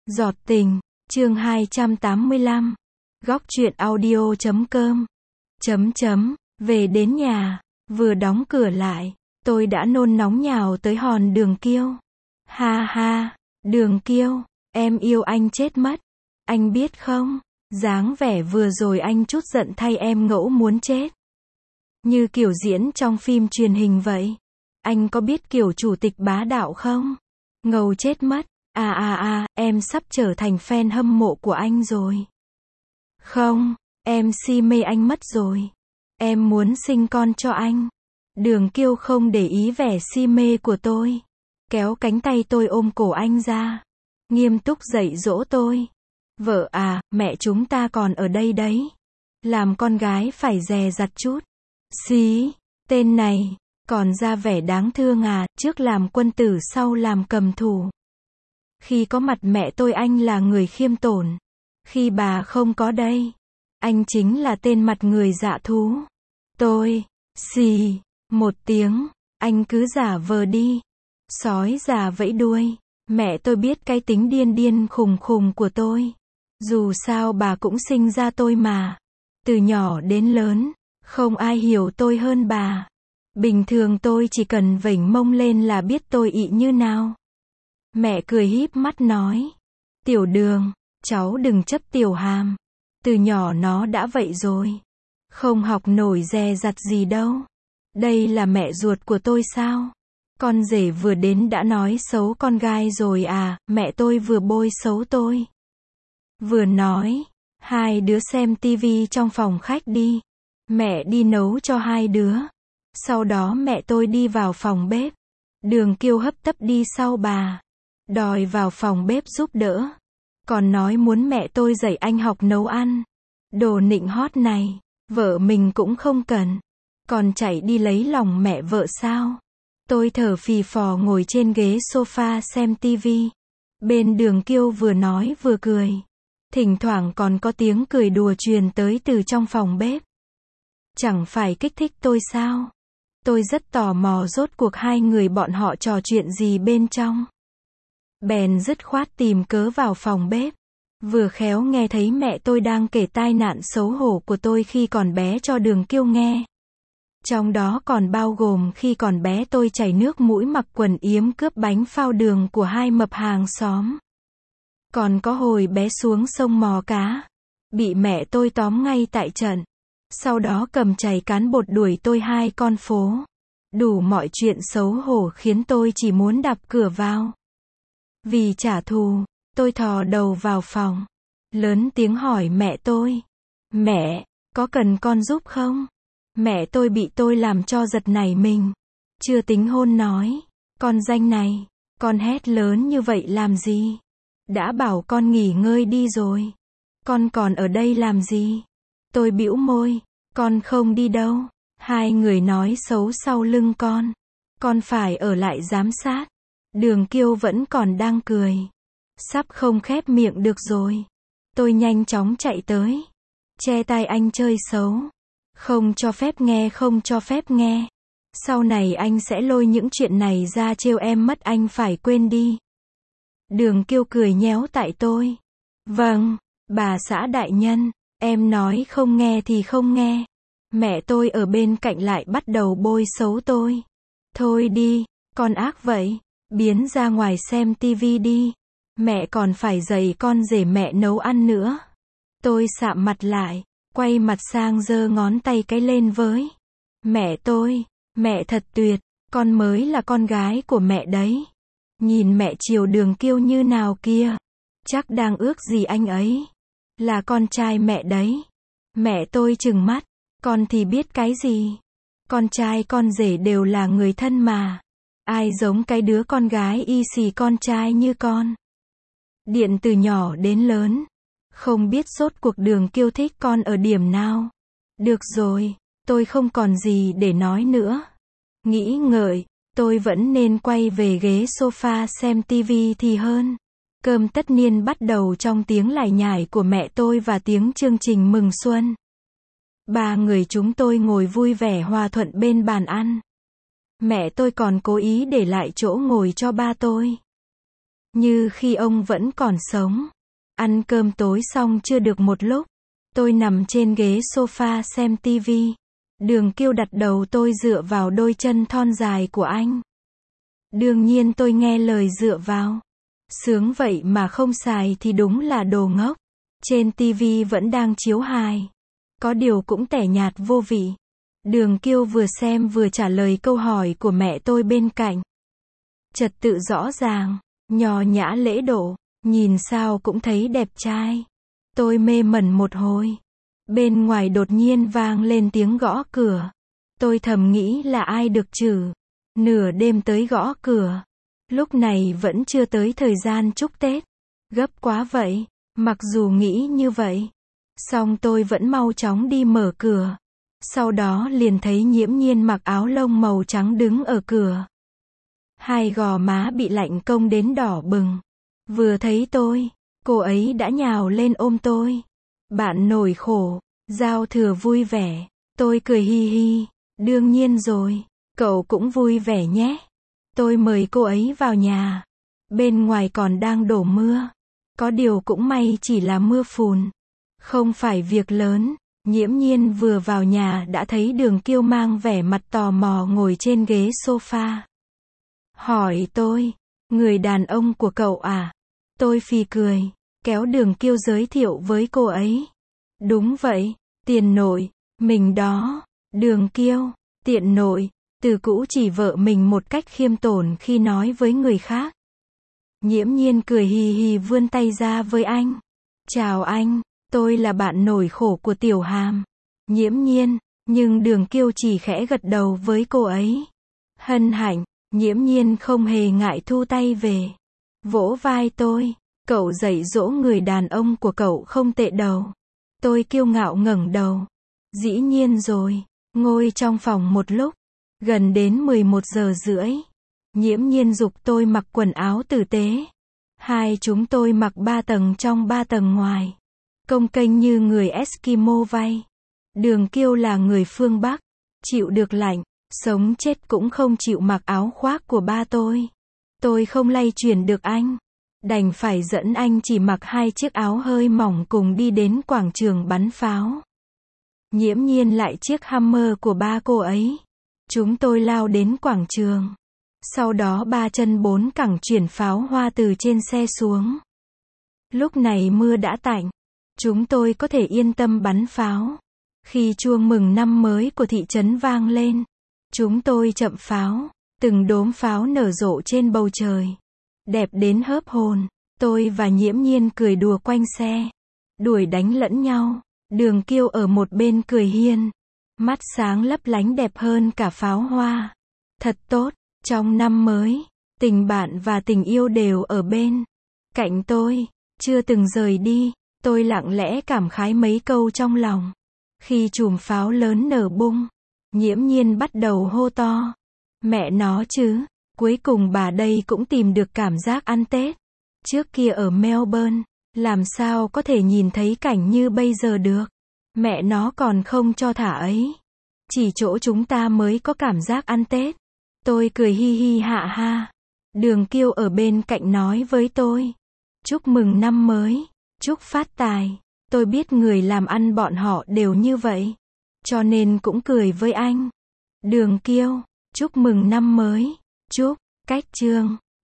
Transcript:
Giọt tình, chương 285. Góc truyện audio.com. Về đến nhà, vừa đóng cửa lại, tôi đã nôn nóng nhào tới hòn Đường Kiêu. Ha ha, Đường Kiêu, em yêu anh chết mất. Anh biết không, dáng vẻ vừa rồi anh chút giận thay em ngẫu muốn chết. Như kiểu diễn trong phim truyền hình vậy. Anh có biết kiểu chủ tịch bá đạo không? Ngầu chết mất. Em sắp trở thành fan hâm mộ của anh rồi. Không, em si mê anh mất rồi. Em muốn sinh con cho anh. Đường Kiêu không để ý vẻ si mê của tôi. Kéo cánh tay tôi ôm cổ anh ra. Nghiêm túc dạy dỗ tôi. Vợ à, mẹ chúng ta còn ở đây đấy. Làm con gái phải dè dặt chút. Xí, tên này, còn ra vẻ đáng thương à, trước làm quân tử sau làm cầm thủ. Khi có mặt mẹ tôi anh là người khiêm tốn. Khi bà không có đây, anh chính là tên mặt người dạ thú. Tôi, xì, một tiếng, anh cứ giả vờ đi. Sói già vẫy đuôi. Mẹ tôi biết cái tính điên điên khùng khùng của tôi. Dù sao bà cũng sinh ra tôi mà. Từ nhỏ đến lớn, không ai hiểu tôi hơn bà. Bình thường tôi chỉ cần vểnh mông lên là biết tôi ị như nào. Mẹ cười híp mắt nói. Tiểu Đường, cháu đừng chấp tiểu hàm. Từ nhỏ nó đã vậy rồi. Không học nổi dè dặt gì đâu. Đây là mẹ ruột của tôi sao? Con rể vừa đến đã nói xấu con gai rồi à, mẹ tôi vừa bôi xấu tôi. Vừa nói, hai đứa xem tivi trong phòng khách đi. Mẹ đi nấu cho hai đứa. Sau đó mẹ tôi đi vào phòng bếp. Đường Kiêu hấp tấp đi sau bà. Đòi vào phòng bếp giúp đỡ. Còn nói muốn mẹ tôi dạy anh học nấu ăn. Đồ nịnh hót này, vợ mình cũng không cần. Còn chạy đi lấy lòng mẹ vợ sao? Tôi thở phì phò ngồi trên ghế sofa xem tivi. Bên Đường Kiêu vừa nói vừa cười. Thỉnh thoảng còn có tiếng cười đùa truyền tới từ trong phòng bếp. Chẳng phải kích thích tôi sao? Tôi rất tò mò rốt cuộc hai người bọn họ trò chuyện gì bên trong. Bèn dứt khoát tìm cớ vào phòng bếp. Vừa khéo nghe thấy mẹ tôi đang kể tai nạn xấu hổ của tôi khi còn bé cho Đường Kiêu nghe. Trong đó còn bao gồm khi còn bé tôi chảy nước mũi mặc quần yếm cướp bánh phao đường của hai mập hàng xóm. Còn có hồi bé xuống sông mò cá. Bị mẹ tôi tóm ngay tại trận. Sau đó cầm chày cán bột đuổi tôi 2 con phố. Đủ mọi chuyện xấu hổ khiến tôi chỉ muốn đạp cửa vào. Vì trả thù, tôi thò đầu vào phòng. Lớn tiếng hỏi mẹ tôi. Mẹ, có cần con giúp không? Mẹ tôi bị tôi làm cho giật nảy mình. Chưa tính hôn nói. Con danh này, con hét lớn như vậy làm gì? Đã bảo con nghỉ ngơi đi rồi. Con còn ở đây làm gì? Tôi bĩu môi. Con không đi đâu. Hai người nói xấu sau lưng con. Con phải ở lại giám sát. Đường Kiêu vẫn còn đang cười. Sắp không khép miệng được rồi. Tôi nhanh chóng chạy tới. Che tai anh chơi xấu. Không cho phép nghe, không cho phép nghe. Sau này anh sẽ lôi những chuyện này ra trêu em mất, anh phải quên đi. Đường Kiêu cười nhéo tại tôi. Vâng, bà xã đại nhân, em nói không nghe thì không nghe. Mẹ tôi ở bên cạnh lại bắt đầu bôi xấu tôi. Thôi đi, con ác vậy, biến ra ngoài xem tivi đi. Mẹ còn phải dạy con rể mẹ nấu ăn nữa. Tôi sạm mặt lại, quay mặt sang giơ ngón tay cái lên với mẹ tôi. Mẹ thật tuyệt, con mới là con gái của mẹ đấy. Nhìn mẹ chiều Đường Kiêu như nào kia. Chắc đang ước gì anh ấy là con trai mẹ đấy. Mẹ tôi trừng mắt. Con thì biết cái gì? Con trai con rể đều là người thân mà. Ai giống cái đứa con gái y xì con trai như con. Điện từ nhỏ đến lớn. Không biết rốt cuộc Đường Kiêu thích con ở điểm nào. Được rồi, tôi không còn gì để nói nữa. Nghĩ ngợi, tôi vẫn nên quay về ghế sofa xem tivi thì hơn. Cơm tất niên bắt đầu trong tiếng lải nhải của mẹ tôi và tiếng chương trình mừng xuân. Ba người chúng tôi ngồi vui vẻ hòa thuận bên bàn ăn. Mẹ tôi còn cố ý để lại chỗ ngồi cho ba tôi. Như khi ông vẫn còn sống. Ăn cơm tối xong chưa được một lúc, tôi nằm trên ghế sofa xem tivi. Đường Kiêu đặt đầu tôi dựa vào đôi chân thon dài của anh. Đương nhiên tôi nghe lời dựa vào. Sướng vậy mà không xài thì đúng là đồ ngốc. Trên tivi vẫn đang chiếu hài. Có điều cũng tẻ nhạt vô vị. Đường Kiêu vừa xem vừa trả lời câu hỏi của mẹ tôi bên cạnh. Trật tự rõ ràng, nho nhã lễ độ, nhìn sao cũng thấy đẹp trai. Tôi mê mẩn một hồi. Bên ngoài đột nhiên vang lên tiếng gõ cửa. Tôi thầm nghĩ là ai được chử. Nửa đêm tới gõ cửa. Lúc này vẫn chưa tới thời gian chúc Tết. Gấp quá vậy. Mặc dù nghĩ như vậy, song tôi vẫn mau chóng đi mở cửa. Sau đó liền thấy Nhiễm Nhiên mặc áo lông màu trắng đứng ở cửa. Hai gò má bị lạnh công đến đỏ bừng. Vừa thấy tôi, cô ấy đã nhào lên ôm tôi. Bạn nổi khổ, giao thừa vui vẻ. Tôi cười hi hi. Đương nhiên rồi, cậu cũng vui vẻ nhé. Tôi mời cô ấy vào nhà. Bên ngoài còn đang đổ mưa. Có điều cũng may chỉ là mưa phùn. Không phải việc lớn. Nhiễm Nhiên vừa vào nhà đã thấy Đường Kiêu mang vẻ mặt tò mò ngồi trên ghế sofa. Hỏi tôi, người đàn ông của cậu à? Tôi phì cười, kéo Đường Kiêu giới thiệu với cô ấy. Đúng vậy, tiền nội, mình đó. Đường Kiêu, tiện nội, từ cũ chỉ vợ mình một cách khiêm tốn khi nói với người khác. Nhiễm Nhiên cười hì hì vươn tay ra với anh. Chào anh, tôi là bạn nổi khổ của Tiểu Hàm. Nhiễm Nhiên, nhưng Đường Kiêu chỉ khẽ gật đầu với cô ấy. Hân hạnh, Nhiễm Nhiên không hề ngại thu tay về. Vỗ vai tôi, cậu dạy dỗ người đàn ông của cậu không tệ đâu. Tôi kiêu ngạo ngẩng đầu. Dĩ nhiên rồi, ngồi trong phòng một lúc, gần đến 11 giờ rưỡi. Nhiễm Nhiên giục tôi mặc quần áo tử tế. Hai chúng tôi mặc 3 tầng trong 3 tầng ngoài. Cồng kềnh như người Eskimo vay. Đường Kiêu là người phương Bắc, chịu được lạnh, sống chết cũng không chịu mặc áo khoác của ba tôi. Tôi không lay chuyển được anh. Đành phải dẫn anh chỉ mặc 2 chiếc áo hơi mỏng cùng đi đến quảng trường bắn pháo. Nhiễm Nhiên lại chiếc Hummer của ba cô ấy. Chúng tôi lao đến quảng trường. Sau đó 3 chân 4 cẳng chuyển pháo hoa từ trên xe xuống. Lúc này mưa đã tạnh. Chúng tôi có thể yên tâm bắn pháo. Khi chuông mừng năm mới của thị trấn vang lên, chúng tôi chậm pháo. Từng đốm pháo nở rộ trên bầu trời. Đẹp đến hớp hồn. Tôi và Nhiễm Nhiên cười đùa quanh xe. Đuổi đánh lẫn nhau. Đường Kiêu ở một bên cười hiên. Mắt sáng lấp lánh đẹp hơn cả pháo hoa. Thật tốt. Trong năm mới, tình bạn và tình yêu đều ở bên cạnh tôi. Chưa từng rời đi. Tôi lặng lẽ cảm khái mấy câu trong lòng. Khi chùm pháo lớn nở bung, Nhiễm Nhiên bắt đầu hô to. Mẹ nó chứ, cuối cùng bà đây cũng tìm được cảm giác ăn Tết. Trước kia ở Melbourne, làm sao có thể nhìn thấy cảnh như bây giờ được. Mẹ nó còn không cho thả ấy. Chỉ chỗ chúng ta mới có cảm giác ăn Tết. Tôi cười hi hi hạ ha. Đường Kiêu ở bên cạnh nói với tôi. Chúc mừng năm mới. Chúc phát tài. Tôi biết người làm ăn bọn họ đều như vậy. Cho nên cũng cười với anh. Đường Kiêu, chúc mừng năm mới. Chúc, cách chương.